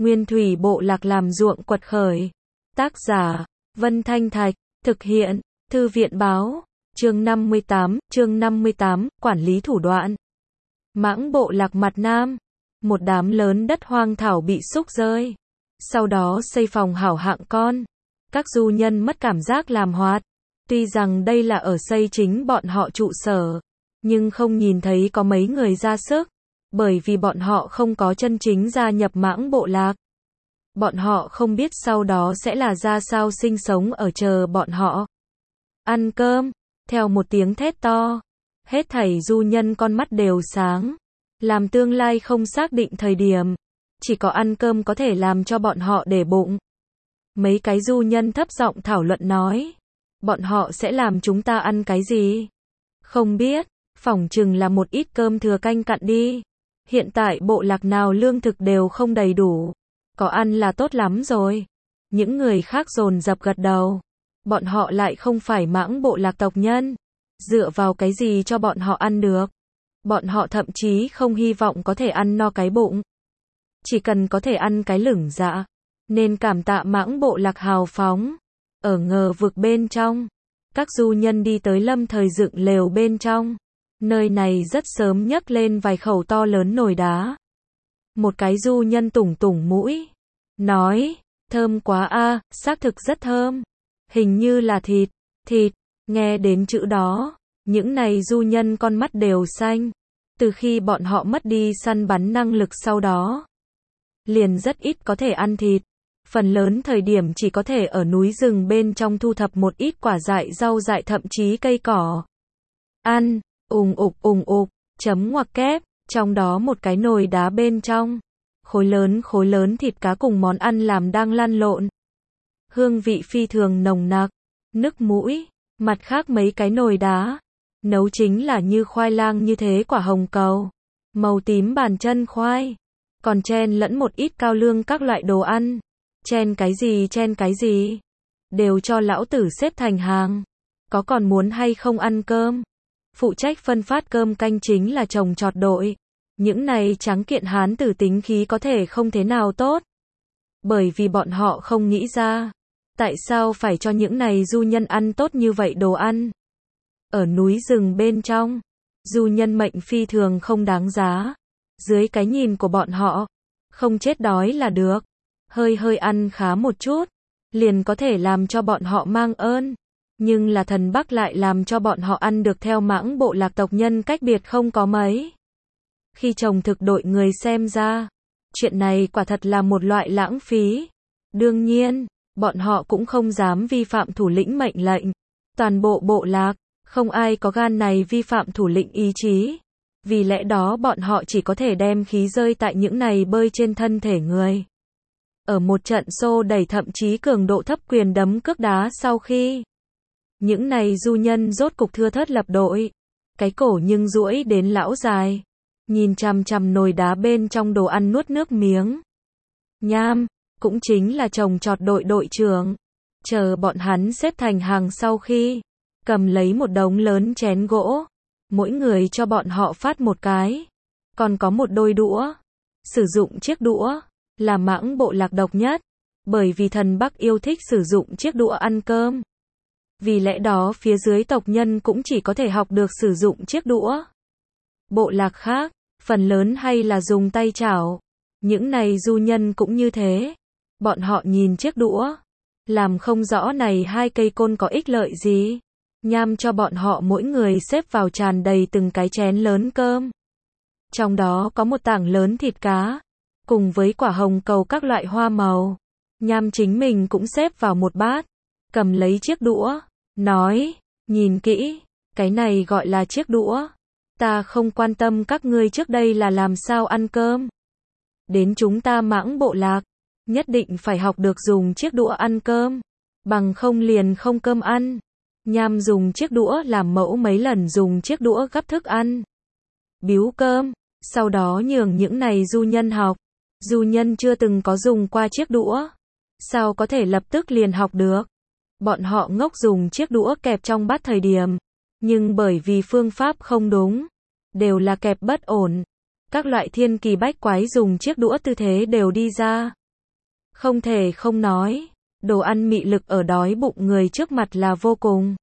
Nguyên thủy bộ lạc làm ruộng quật khởi. Tác giả, Vân Thanh Thạch, thực hiện, Thư viện báo, chương 58, quản lý thủ đoạn. Mãng bộ lạc mặt Nam, một đám lớn đất hoang thảo bị xúc rơi. Sau đó xây phòng hảo hạng con. Các du nhân mất cảm giác làm hoạt. Tuy rằng đây là ở xây chính bọn họ trụ sở, nhưng không nhìn thấy có mấy người ra sức, bởi vì bọn họ không có chân chính gia nhập mãng bộ lạc. Bọn họ không biết sau đó sẽ là ra sao sinh sống ở chờ bọn họ. Ăn cơm, theo một tiếng thét to, hết thảy du nhân con mắt đều sáng. Làm tương lai không xác định thời điểm, chỉ có ăn cơm có thể làm cho bọn họ để bụng. Mấy cái du nhân thấp giọng thảo luận nói, bọn họ sẽ làm chúng ta ăn cái gì? Không biết, phỏng chừng là một ít cơm thừa canh cặn đi. Hiện tại bộ lạc nào lương thực đều không đầy đủ, có ăn là tốt lắm rồi. Những người khác dồn dập gật đầu. Bọn họ lại không phải mãng bộ lạc tộc nhân, dựa vào cái gì cho bọn họ ăn được? Bọn họ thậm chí không hy vọng có thể ăn no cái bụng, chỉ cần có thể ăn cái lửng dạ. Nên cảm tạ mãng bộ lạc hào phóng. Ở ngờ vực bên trong, các du nhân đi tới lâm thời dựng lều bên trong. Nơi này rất sớm nhấc lên vài khẩu to lớn nồi đá. Một cái du nhân tủng tủng mũi, nói, thơm quá a, xác thực rất thơm. Hình như là thịt, nghe đến chữ đó, những này du nhân con mắt đều xanh. Từ khi bọn họ mất đi săn bắn năng lực sau đó, liền rất ít có thể ăn thịt. Phần lớn thời điểm chỉ có thể ở núi rừng bên trong thu thập một ít quả dại rau dại thậm chí cây cỏ. Ăn, ùng ục, chấm ngoặc kép, trong đó một cái nồi đá bên trong. Khối lớn thịt cá cùng món ăn làm đang lăn lộn. Hương vị phi thường nồng nặc, nức mũi. Mặt khác mấy cái nồi đá, nấu chính là như khoai lang như thế quả hồng cầu, màu tím bàn chân khoai, còn chen lẫn một ít cao lương các loại đồ ăn. Chen cái gì, đều cho lão tử xếp thành hàng. Có còn muốn hay không ăn cơm? Phụ trách phân phát cơm canh chính là trồng trọt đội. Những này trắng kiện hán tử tính khí có thể không thế nào tốt. Bởi vì bọn họ không nghĩ ra, tại sao phải cho những này du nhân ăn tốt như vậy đồ ăn. Ở núi rừng bên trong, du nhân mệnh phi thường không đáng giá. Dưới cái nhìn của bọn họ, không chết đói là được. Hơi ăn khá một chút, liền có thể làm cho bọn họ mang ơn. Nhưng là thần Bắc lại làm cho bọn họ ăn được theo mãng bộ lạc tộc nhân cách biệt không có mấy. Khi trồng thực đội người xem ra, chuyện này quả thật là một loại lãng phí. Đương nhiên, bọn họ cũng không dám vi phạm thủ lĩnh mệnh lệnh. Toàn bộ bộ lạc, không ai có gan này vi phạm thủ lĩnh ý chí. Vì lẽ đó bọn họ chỉ có thể đem khí rơi tại những này bơi trên thân thể người. Ở một trận xô đẩy thậm chí cường độ thấp quyền đấm cước đá sau khi những này du nhân rốt cục thưa thớt lập đội, cái cổ nhưng duỗi đến lão dài, nhìn chằm chằm nồi đá bên trong đồ ăn nuốt nước miếng. Nham, cũng chính là trồng trọt đội đội trưởng, chờ bọn hắn xếp thành hàng sau khi cầm lấy một đống lớn chén gỗ, mỗi người cho bọn họ phát một cái, còn có một đôi đũa. Sử dụng chiếc đũa là mãng bộ lạc độc nhất, bởi vì thần Bắc yêu thích sử dụng chiếc đũa ăn cơm. Vì lẽ đó phía dưới tộc nhân cũng chỉ có thể học được sử dụng chiếc đũa. Bộ lạc khác, phần lớn hay là dùng tay chảo. Những này du nhân cũng như thế. Bọn họ nhìn chiếc đũa, làm không rõ này hai cây côn có ích lợi gì. Nham cho bọn họ mỗi người xếp vào tràn đầy từng cái chén lớn cơm. Trong đó có một tảng lớn thịt cá, cùng với quả hồng cầu các loại hoa màu. Nham chính mình cũng xếp vào một bát, cầm lấy chiếc đũa, nói, nhìn kỹ, cái này gọi là chiếc đũa. Ta không quan tâm các ngươi trước đây là làm sao ăn cơm. Đến chúng ta mãng bộ lạc, nhất định phải học được dùng chiếc đũa ăn cơm, bằng không liền không cơm ăn. Nham dùng chiếc đũa làm mẫu mấy lần dùng chiếc đũa gắp thức ăn, biếu cơm, sau đó nhường những này du nhân học. Du nhân chưa từng có dùng qua chiếc đũa, sao có thể lập tức liền học được. Bọn họ ngốc dùng chiếc đũa kẹp trong bát thời điểm, nhưng bởi vì phương pháp không đúng, đều là kẹp bất ổn. Các loại thiên kỳ bách quái dùng chiếc đũa tư thế đều đi ra. Không thể không nói, đồ ăn mị lực ở đói bụng người trước mặt là vô cùng.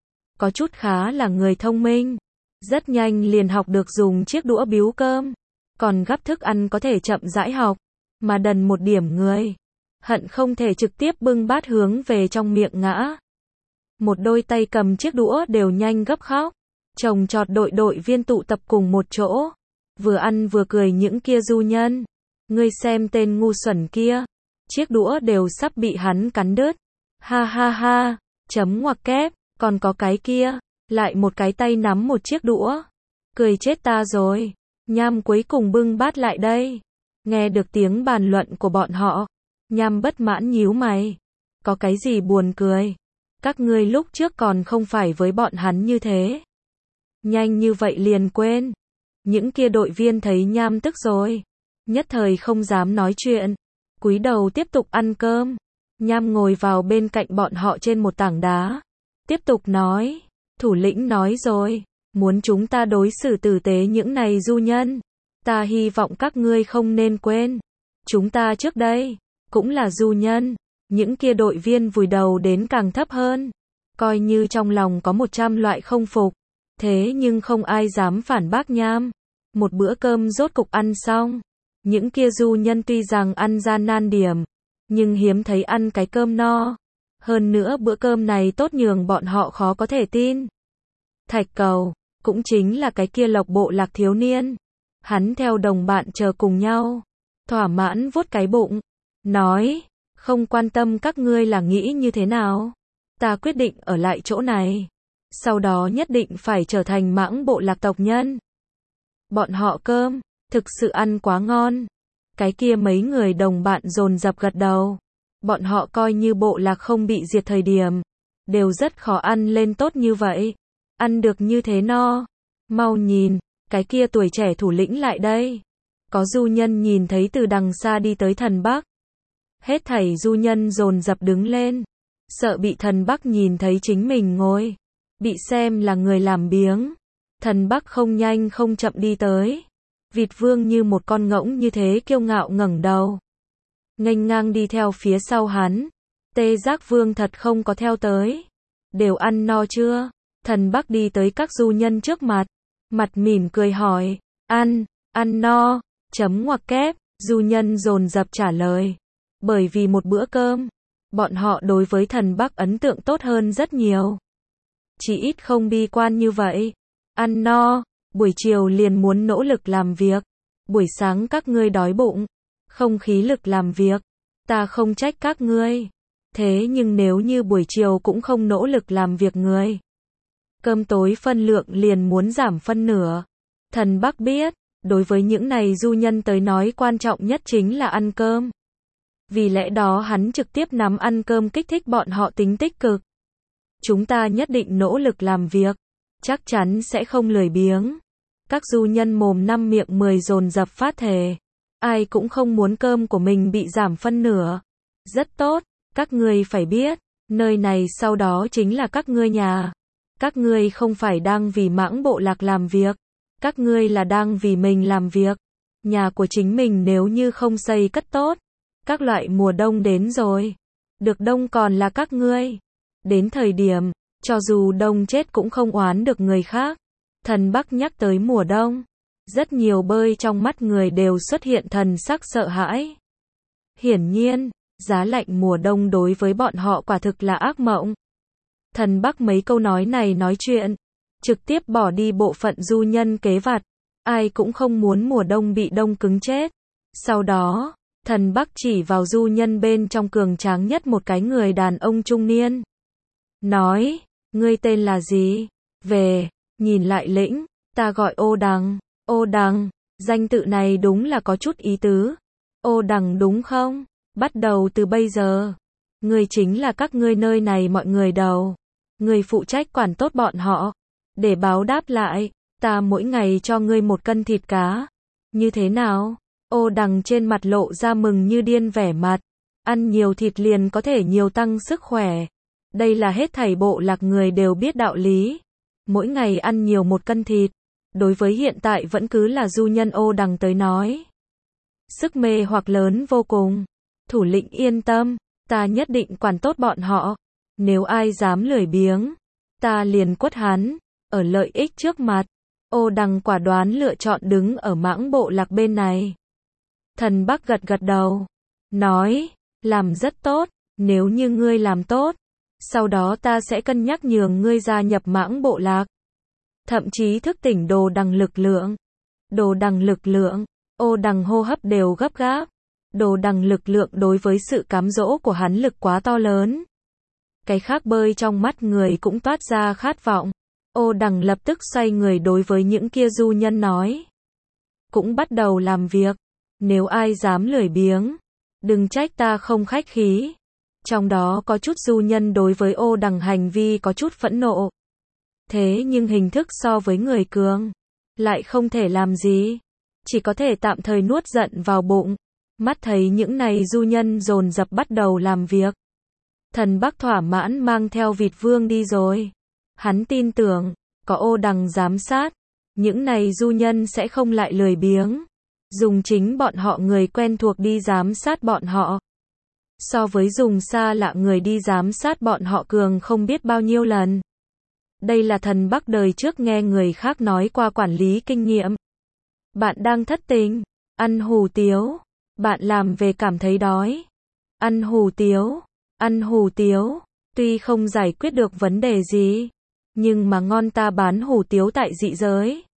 Có chút khá là người thông minh. Rất nhanh liền học được dùng chiếc đũa biếu cơm. Còn gắp thức ăn có thể chậm rãi học. Mà đần một điểm người. Hận không thể trực tiếp bưng bát hướng về trong miệng ngã. Một đôi tay cầm chiếc đũa đều nhanh gấp khóc. Chồng chọt đội viên tụ tập cùng một chỗ. Vừa ăn vừa cười những kia du nhân. Ngươi xem tên ngu xuẩn kia. Chiếc đũa đều sắp bị hắn cắn đứt. Ha ha ha. Chấm ngoặc kép. Còn có cái kia. Lại một cái tay nắm một chiếc đũa. Cười chết ta rồi. Nham cuối cùng bưng bát lại đây. Nghe được tiếng bàn luận của bọn họ. Nham bất mãn nhíu mày. Có cái gì buồn cười. Các ngươi lúc trước còn không phải với bọn hắn như thế. Nhanh như vậy liền quên. Những kia đội viên thấy Nham tức rồi. Nhất thời không dám nói chuyện. Cúi đầu tiếp tục ăn cơm. Nham ngồi vào bên cạnh bọn họ trên một tảng đá. Tiếp tục nói. Thủ lĩnh nói rồi. Muốn chúng ta đối xử tử tế những này du nhân. Ta hy vọng các ngươi không nên quên. Chúng ta trước đây. Cũng là du nhân. Những kia đội viên vùi đầu đến càng thấp hơn. Coi như trong lòng có 100 loại không phục. Thế nhưng không ai dám phản bác Nham. Một bữa cơm rốt cục ăn xong. Những kia du nhân tuy rằng ăn gian nan điểm. Nhưng hiếm thấy ăn cái cơm no. Hơn nữa bữa cơm này tốt nhường bọn họ khó có thể tin. Thạch Cầu. Cũng chính là cái kia Lộc Bộ Lạc thiếu niên. Hắn theo đồng bạn chờ cùng nhau. Thỏa mãn vuốt cái bụng. Nói. Không quan tâm các ngươi là nghĩ như thế nào. Ta quyết định ở lại chỗ này. Sau đó nhất định phải trở thành Mãng Bộ Lạc tộc nhân. Bọn họ cơm. Thực sự ăn quá ngon. Cái kia mấy người đồng bạn dồn dập gật đầu. Bọn họ coi như bộ lạc không bị diệt thời điểm. Đều rất khó ăn lên tốt như vậy. Ăn được như thế no. Mau nhìn. Cái kia tuổi trẻ thủ lĩnh lại đây. Có du nhân nhìn thấy từ đằng xa đi tới thần Bắc. Hết thảy du nhân dồn dập đứng lên. Sợ bị thần Bắc nhìn thấy chính mình ngồi. Bị xem là người làm biếng. Thần Bắc không nhanh không chậm đi tới. Vịt Vương như một con ngỗng như thế kiêu ngạo ngẩng đầu. Nghênh ngang đi theo phía sau hắn. Tê Giác Vương thật không có theo tới. Đều ăn no chưa? Thần Bắc đi tới các du nhân trước mặt. Mặt mỉm cười hỏi. Ăn no. Chấm ngoặc kép. Du nhân dồn dập trả lời. Bởi vì một bữa cơm. Bọn họ đối với thần Bắc ấn tượng tốt hơn rất nhiều. Chỉ ít không bi quan như vậy. Ăn no. Buổi chiều liền muốn nỗ lực làm việc. Buổi sáng các ngươi đói bụng. Không khí lực làm việc. Ta không trách các ngươi. Thế nhưng nếu như buổi chiều cũng không nỗ lực làm việc người. Cơm tối phân lượng liền muốn giảm phân nửa. Thần Bắc biết. Đối với những này du nhân tới nói quan trọng nhất chính là ăn cơm. Vì lẽ đó hắn trực tiếp nắm ăn cơm kích thích bọn họ tính tích cực. Chúng ta nhất định nỗ lực làm việc. Chắc chắn sẽ không lười biếng. Các du nhân mồm năm miệng 10 dồn dập phát thề. Ai cũng không muốn cơm của mình bị giảm phân nửa. Rất tốt, các ngươi phải biết, nơi này sau đó chính là các ngươi nhà. Các ngươi không phải đang vì Mãng Bộ Lạc làm việc. Các ngươi là đang vì mình làm việc. Nhà của chính mình nếu như không xây cất tốt. Các loại mùa đông đến rồi. Được đông còn là các ngươi. Đến thời điểm, cho dù đông chết cũng không oán được người khác. Thần Bắc nhắc tới mùa đông. Rất nhiều bơi trong mắt người đều xuất hiện thần sắc sợ hãi. Hiển nhiên, giá lạnh mùa đông đối với bọn họ quả thực là ác mộng. Thần Bắc mấy câu nói này nói chuyện. Trực tiếp bỏ đi bộ phận du nhân kế vặt. Ai cũng không muốn mùa đông bị đông cứng chết. Sau đó, thần Bắc chỉ vào du nhân bên trong cường tráng nhất một cái người đàn ông trung niên. Nói, ngươi tên là gì? Về, nhìn lại lĩnh, ta gọi Ô Đằng. Ô Đằng, danh tự này đúng là có chút ý tứ. Ô Đằng đúng không? Bắt đầu từ bây giờ. Ngươi chính là các ngươi nơi này mọi người đầu. Ngươi phụ trách quản tốt bọn họ. Để báo đáp lại, ta mỗi ngày cho ngươi 1 cân thịt cá. Như thế nào? Ô Đằng trên mặt lộ ra mừng như điên vẻ mặt. Ăn nhiều thịt liền có thể nhiều tăng sức khỏe. Đây là hết thảy bộ lạc người đều biết đạo lý. Mỗi ngày ăn nhiều 1 cân thịt. Đối với hiện tại vẫn cứ là du nhân Ô Đằng tới nói. Sức mê hoặc lớn vô cùng. Thủ lĩnh yên tâm, ta nhất định quản tốt bọn họ. Nếu ai dám lười biếng, ta liền quất hắn. Ở lợi ích trước mặt, Ô Đằng quả đoán lựa chọn đứng ở Mãng Bộ Lạc bên này. Thần Bắc gật gật đầu, nói, làm rất tốt, nếu như ngươi làm tốt, sau đó ta sẽ cân nhắc nhường ngươi gia nhập Mãng Bộ Lạc. Thậm chí thức tỉnh đồ đằng lực lượng. Đồ đằng lực lượng, Ô Đằng hô hấp đều gấp gáp. Đồ đằng lực lượng đối với sự cám dỗ của hắn lực quá to lớn. Cái khác bơi trong mắt người cũng toát ra khát vọng. Ô Đằng lập tức xoay người đối với những kia du nhân nói. Cũng bắt đầu làm việc. Nếu ai dám lười biếng, đừng trách ta không khách khí. Trong đó có chút du nhân đối với Ô Đằng hành vi có chút phẫn nộ. Thế nhưng hình thức so với người cường, lại không thể làm gì. Chỉ có thể tạm thời nuốt giận vào bụng. Mắt thấy những này du nhân dồn dập bắt đầu làm việc. Thần Bắc thỏa mãn mang theo vịt vương đi rồi. Hắn tin tưởng, có Ô Đằng giám sát, những này du nhân sẽ không lại lười biếng. Dùng chính bọn họ người quen thuộc đi giám sát bọn họ. So với dùng xa lạ người đi giám sát bọn họ cường không biết bao nhiêu lần. Đây là Thần Bắc đời trước nghe người khác nói qua quản lý kinh nghiệm. Bạn đang thất tình, ăn hủ tiếu. Bạn làm về cảm thấy đói. Ăn hủ tiếu. Ăn hủ tiếu. Tuy không giải quyết được vấn đề gì, nhưng mà ngon, ta bán hủ tiếu tại dị giới.